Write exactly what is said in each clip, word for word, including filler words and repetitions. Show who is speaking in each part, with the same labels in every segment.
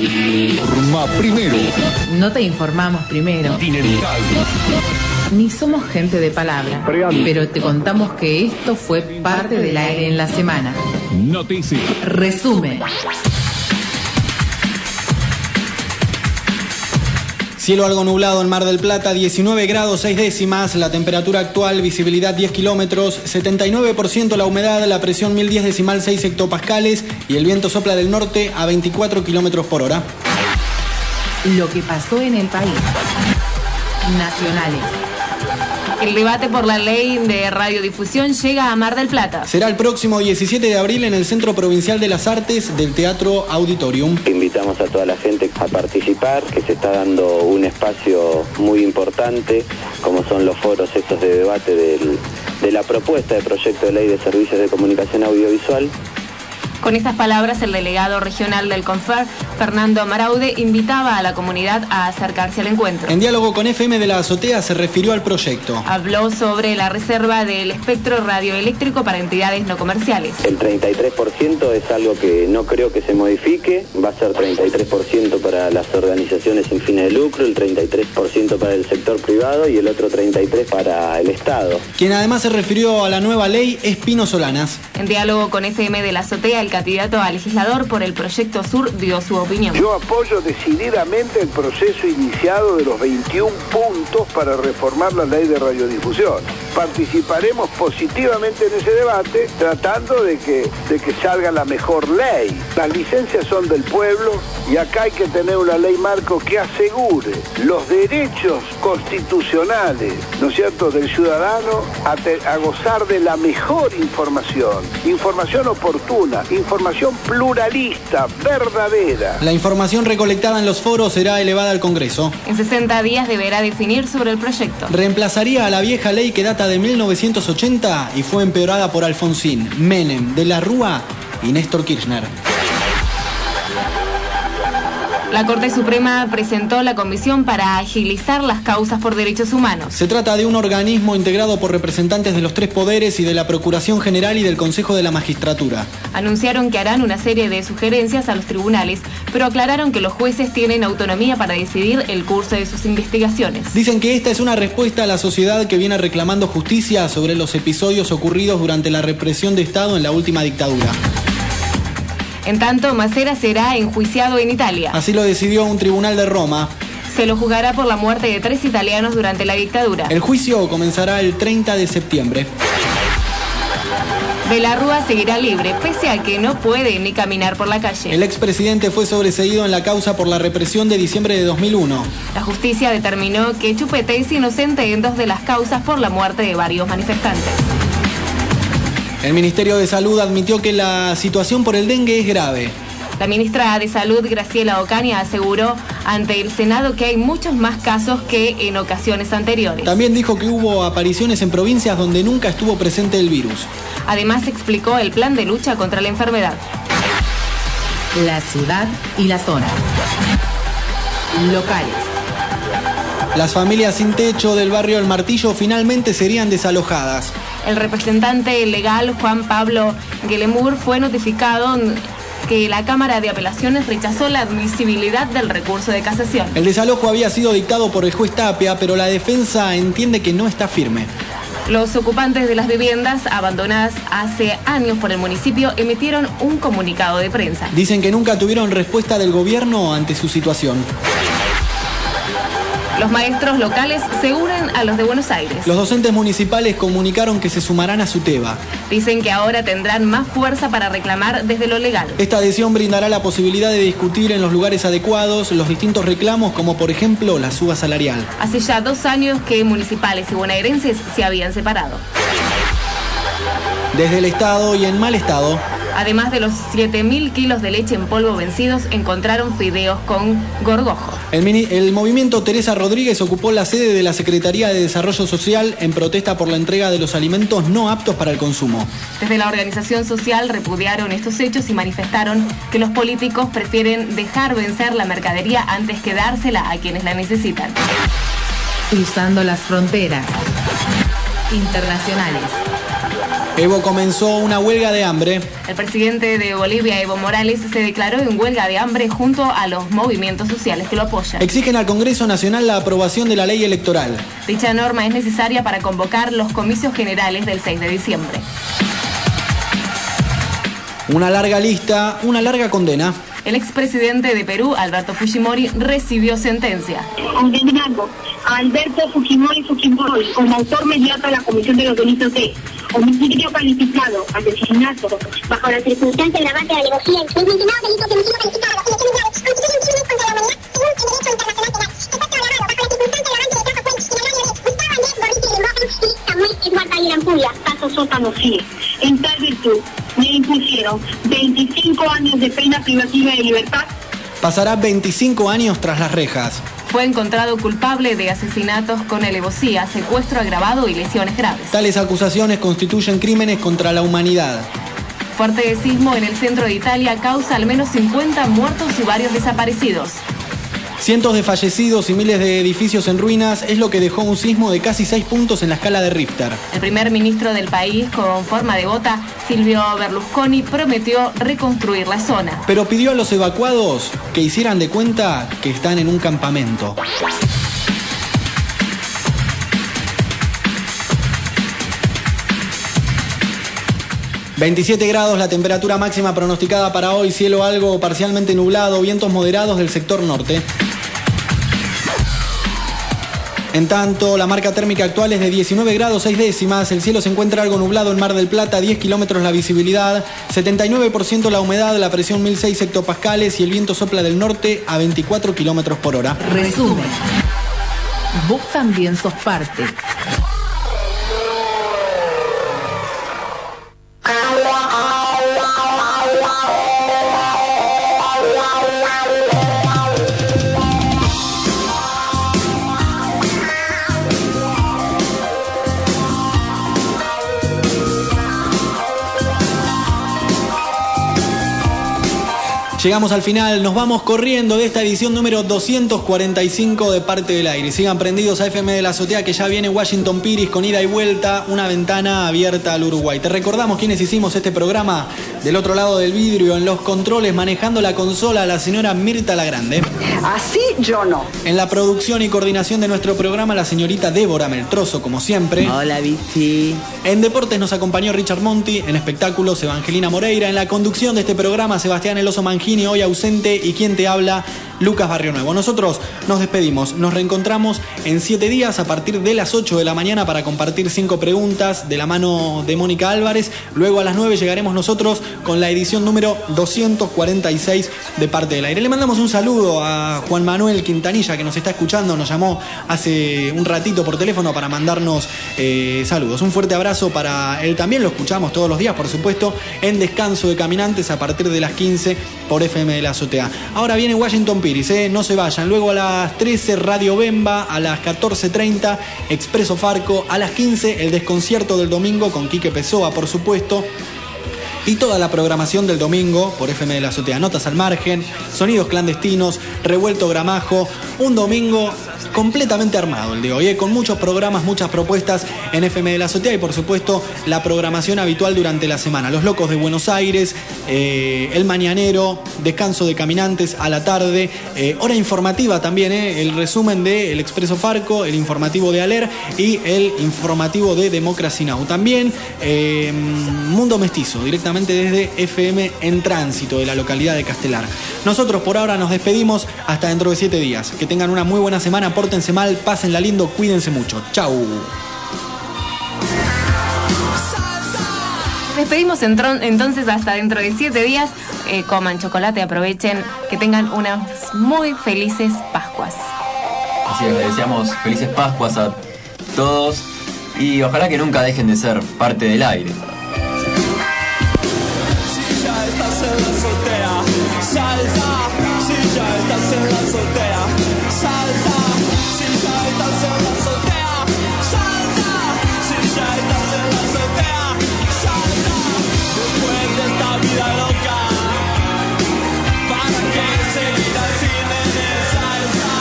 Speaker 1: Informa primero.
Speaker 2: No te informamos primero.
Speaker 1: Continental.
Speaker 2: Ni somos gente de palabra. Pero te contamos que esto fue parte del aire en la semana.
Speaker 1: Noticias.
Speaker 2: Resumen.
Speaker 3: Cielo algo nublado en Mar del Plata, diecinueve grados seis décimas, la temperatura actual, visibilidad diez kilómetros, setenta y nueve por ciento la humedad, la presión mil diez decimal seis hectopascales y el viento sopla del norte a veinticuatro kilómetros por hora.
Speaker 2: Lo que pasó en el país. Nacionales.
Speaker 4: El debate por la ley de radiodifusión llega a Mar del Plata.
Speaker 3: Será el próximo diecisiete de abril en el Centro Provincial de las Artes del Teatro Auditorium.
Speaker 5: Invitamos a toda la gente a participar, que se está dando un espacio muy importante, como son los foros estos de debate del, de la propuesta de proyecto de ley de servicios de comunicación audiovisual.
Speaker 4: Con estas palabras, el delegado regional del CONFER, Fernando Amaraude, invitaba a la comunidad a acercarse al encuentro.
Speaker 3: En diálogo con F M de la Azotea se refirió al proyecto.
Speaker 4: Habló sobre la reserva del espectro radioeléctrico para entidades no comerciales.
Speaker 5: El treinta y tres por ciento es algo que no creo que se modifique, va a ser treinta y tres por ciento para las organizaciones sin fines de lucro, el treinta y tres por ciento para el sector privado y el otro treinta y tres por ciento para el Estado.
Speaker 3: Quien además se refirió a la nueva ley es Pino Solanas.
Speaker 4: En diálogo con F M de la Azotea, el candidato a legislador por el Proyecto Sur dio su opinión.
Speaker 6: Yo apoyo decididamente el proceso iniciado de los veintiún puntos para reformar la ley de radiodifusión. Participaremos positivamente en ese debate tratando de que, de que salga la mejor ley. Las licencias son del pueblo y acá hay que tener una ley marco que asegure los derechos constitucionales, ¿no es cierto?, del ciudadano a, te, a gozar de la mejor información, información oportuna, información pluralista, verdadera.
Speaker 3: La información recolectada en los foros será elevada al Congreso.
Speaker 4: En sesenta días deberá definir sobre el proyecto.
Speaker 3: Reemplazaría a la vieja ley que data de mil novecientos ochenta y fue empeorada por Alfonsín, Menem, De la Rúa y Néstor Kirchner.
Speaker 4: La Corte Suprema presentó la comisión para agilizar las causas por derechos humanos.
Speaker 3: Se trata de un organismo integrado por representantes de los tres poderes y de la Procuración General y del Consejo de la Magistratura.
Speaker 4: Anunciaron que harán una serie de sugerencias a los tribunales, pero aclararon que los jueces tienen autonomía para decidir el curso de sus investigaciones.
Speaker 3: Dicen que esta es una respuesta a la sociedad que viene reclamando justicia sobre los episodios ocurridos durante la represión de Estado en la última dictadura.
Speaker 4: En tanto, Macera será enjuiciado en Italia.
Speaker 3: Así lo decidió un tribunal de Roma.
Speaker 4: Se lo juzgará por la muerte de tres italianos durante la dictadura.
Speaker 3: El juicio comenzará el treinta de septiembre.
Speaker 4: De la Rúa seguirá libre, pese a que no puede ni caminar por la calle.
Speaker 3: El expresidente fue sobreseído en la causa por la represión de diciembre de dos mil uno.
Speaker 4: La justicia determinó que Chupete es inocente en dos de las causas por la muerte de varios manifestantes.
Speaker 3: El Ministerio de Salud admitió que la situación por el dengue es grave.
Speaker 4: La ministra de Salud, Graciela Ocaña, aseguró ante el Senado que hay muchos más casos que en ocasiones anteriores.
Speaker 3: También dijo que hubo apariciones en provincias donde nunca estuvo presente el virus.
Speaker 4: Además, explicó el plan de lucha contra la enfermedad.
Speaker 2: La ciudad y la zona. Locales.
Speaker 3: Las familias sin techo del barrio El Martillo finalmente serían desalojadas.
Speaker 4: El representante legal Juan Pablo Guelemur fue notificado que la Cámara de Apelaciones rechazó la admisibilidad del recurso de casación.
Speaker 3: El desalojo había sido dictado por el juez Tapia, pero la defensa entiende que no está firme.
Speaker 4: Los ocupantes de las viviendas abandonadas hace años por el municipio emitieron un comunicado de prensa.
Speaker 3: Dicen que nunca tuvieron respuesta del gobierno ante su situación.
Speaker 4: Los maestros locales se unen a los de Buenos Aires.
Speaker 3: Los docentes municipales comunicaron que se sumarán a SUTEBA.
Speaker 4: Dicen que ahora tendrán más fuerza para reclamar desde lo legal.
Speaker 3: Esta adhesión brindará la posibilidad de discutir en los lugares adecuados los distintos reclamos, como por ejemplo la suba salarial.
Speaker 4: Hace ya dos años que municipales y bonaerenses se habían separado.
Speaker 3: Desde el Estado y en mal estado.
Speaker 4: Además de los siete mil kilos de leche en polvo vencidos, encontraron fideos con gorgojo.
Speaker 3: El, mini, el movimiento Teresa Rodríguez ocupó la sede de la Secretaría de Desarrollo Social en protesta por la entrega de los alimentos no aptos para el consumo.
Speaker 4: Desde la organización social repudiaron estos hechos y manifestaron que los políticos prefieren dejar vencer la mercadería antes que dársela a quienes la necesitan.
Speaker 2: Cruzando las fronteras internacionales.
Speaker 3: Evo comenzó una huelga de hambre.
Speaker 4: El presidente de Bolivia, Evo Morales, se declaró en huelga de hambre junto a los movimientos sociales que lo apoyan.
Speaker 3: Exigen al Congreso Nacional la aprobación de la ley electoral.
Speaker 4: Dicha norma es necesaria para convocar los comicios generales del seis de diciembre.
Speaker 3: Una larga lista, una larga condena.
Speaker 4: El expresidente de Perú, Alberto Fujimori, recibió sentencia.
Speaker 1: Condenando a Alberto Fujimori Fujimori como autor mediato de la Comisión de los Delitos de homicidio calificado, asesinato, bajo la circunstancia agravante de alevosía, los mencionados delitos de homicidio calificado, asesinato graves, constituyen crímenes contra la humanidad según el derecho internacional penal. El pacto agravado bajo la circunstancia agravante de caso fue disciplinario de Gustavo Andrés Borriti Limbajan y Samuel Eduardo Aguilampulla, caso Sótano Sigue. En tal virtud, le impusieron veinticinco años de pena privativa de libertad.
Speaker 3: Pasará veinticinco años tras las rejas.
Speaker 4: Fue encontrado culpable de asesinatos con alevosía, secuestro agravado y lesiones graves.
Speaker 3: Tales acusaciones constituyen crímenes contra la humanidad.
Speaker 4: Fuerte sismo en el centro de Italia causa al menos cincuenta muertos y varios desaparecidos.
Speaker 3: Cientos de fallecidos y miles de edificios en ruinas es lo que dejó un sismo de casi seis puntos en la escala de Richter.
Speaker 4: El primer ministro del país, con forma de bota, Silvio Berlusconi, prometió reconstruir la zona.
Speaker 3: Pero pidió a los evacuados que hicieran de cuenta que están en un campamento. veintisiete grados la temperatura máxima pronosticada para hoy, cielo algo parcialmente nublado, vientos moderados del sector norte. En tanto, la marca térmica actual es de diecinueve grados seis décimas, el cielo se encuentra algo nublado en Mar del Plata, diez kilómetros la visibilidad, setenta y nueve por ciento la humedad, la presión mil seis hectopascales y el viento sopla del norte a veinticuatro kilómetros por hora.
Speaker 2: Resumen. Vos también sos parte.
Speaker 3: Llegamos al final, nos vamos corriendo de esta edición número doscientos cuarenta y cinco de Parte del Aire. Sigan prendidos a F M de la Azotea, que ya viene Washington Piris con ida y vuelta, una ventana abierta al Uruguay. Te recordamos quiénes hicimos este programa. Del otro lado del vidrio, en los controles, manejando la consola, la señora Mirta Lagrande.
Speaker 7: Así yo no.
Speaker 3: En la producción y coordinación de nuestro programa, la señorita Débora Meltroso, como siempre.
Speaker 8: Hola, Vichy.
Speaker 3: En deportes nos acompañó Richard Monti, en espectáculos Evangelina Moreira, en la conducción de este programa Sebastián El Oso Mangini, hoy ausente, y quien te habla, Lucas Barrio Nuevo. Nosotros nos despedimos, nos reencontramos en siete días a partir de las ocho de la mañana para compartir cinco preguntas de la mano de Mónica Álvarez. Luego a las nueve llegaremos nosotros con la edición número doscientos cuarenta y seis de Parte del Aire. Le mandamos un saludo a Juan Manuel Quintanilla, que nos está escuchando, nos llamó hace un ratito por teléfono para mandarnos eh, saludos. Un fuerte abrazo para él también, lo escuchamos todos los días, por supuesto, en Descanso de Caminantes a partir de las quince por F M de la Azotea. Ahora viene Washington Piris, ¿eh? No se vayan. Luego a las trece Radio Bemba, a las catorce treinta Expreso Farco, a las quince el desconcierto del domingo con Quique Pessoa, por supuesto. Y toda la programación del domingo por F M de la Azotea. Notas al margen, sonidos clandestinos, revuelto gramajo. Un domingo completamente armado el de hoy, ¿eh? Con muchos programas, muchas propuestas en F M de la Azotea y por supuesto la programación habitual durante la semana. Los Locos de Buenos Aires, eh, El Mañanero, Descanso de Caminantes a la tarde, eh, hora informativa también, ¿eh? El resumen de El Expreso Farco, el informativo de Aler y el informativo de Democracy Now! También eh, Mundo Mestizo, directamente desde F M en Tránsito de la localidad de Castelar. Nosotros por ahora nos despedimos hasta dentro de siete días. Que tengan una muy buena semana, pórtense mal, pásenla lindo, cuídense mucho. Chau.
Speaker 4: Despedimos entonces hasta dentro de siete días. Eh, coman chocolate, aprovechen, que tengan unas muy felices Pascuas.
Speaker 8: Así es, le deseamos felices Pascuas a todos y ojalá que nunca dejen de ser parte del aire.
Speaker 9: Si ya estás en la azotea, salta. Si ya estás en la azotea, salta. Si ya estás en la azotea, salta. Si ya estás en la azotea, salta. Después de esta vida loca, ¿para qué seguir al cine de salsa?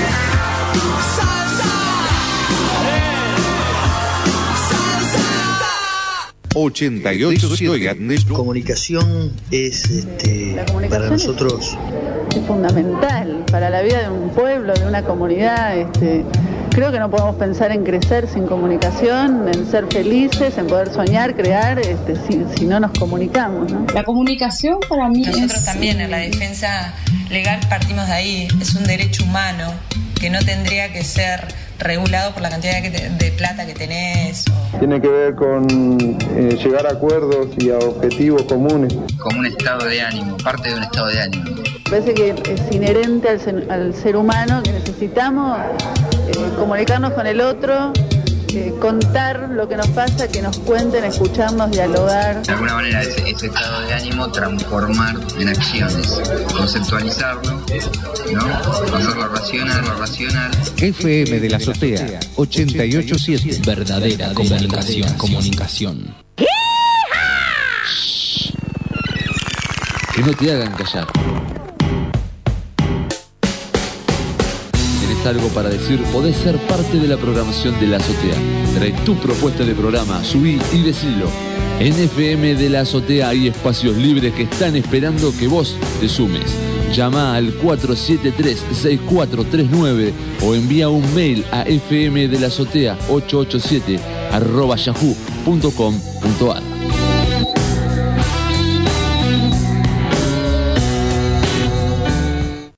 Speaker 9: Salsa, eh. Salsa.
Speaker 10: ochenta y ocho siete.
Speaker 11: Comunicación es este,
Speaker 12: La comunicación
Speaker 11: para nosotros
Speaker 12: es, es fundamental para la vida de un pueblo, de una comunidad. Este, creo que no podemos pensar en crecer sin comunicación, en ser felices, en poder soñar, crear, este, si, si no nos comunicamos, ¿no?
Speaker 13: La comunicación para mí
Speaker 14: Nosotros
Speaker 13: es...
Speaker 14: también en la defensa legal partimos de ahí. Es un derecho humano que no tendría que ser regulado por la cantidad de, de plata que tenés. O...
Speaker 15: Tiene que ver con eh, llegar a acuerdos y a objetivos comunes.
Speaker 16: Como un estado de ánimo, parte de un estado de ánimo.
Speaker 12: Parece que es inherente al ser, al ser humano, que necesitamos eh, comunicarnos con el otro, eh, contar lo que nos pasa, que nos cuenten, escucharnos, dialogar.
Speaker 16: De alguna manera ese, ese estado de ánimo transformar en acciones, conceptualizarlo, ¿no? Hacerlo racional, lo racional.
Speaker 10: F M de la Azotea, ochenta y ocho siete.
Speaker 17: Verdadera comunicación. comunicación.
Speaker 18: Shh. Que no te hagan callar. Algo para decir, podés ser parte de la programación de La Azotea. Trae tu propuesta de programa, subí y decilo. En F M de La Azotea hay espacios libres que están esperando que vos te sumes. Llama al cuatro siete tres, seis cuatro tres nueve o envía un mail a fmdelazotea ocho ocho siete arroba yahoo punto com punto ar.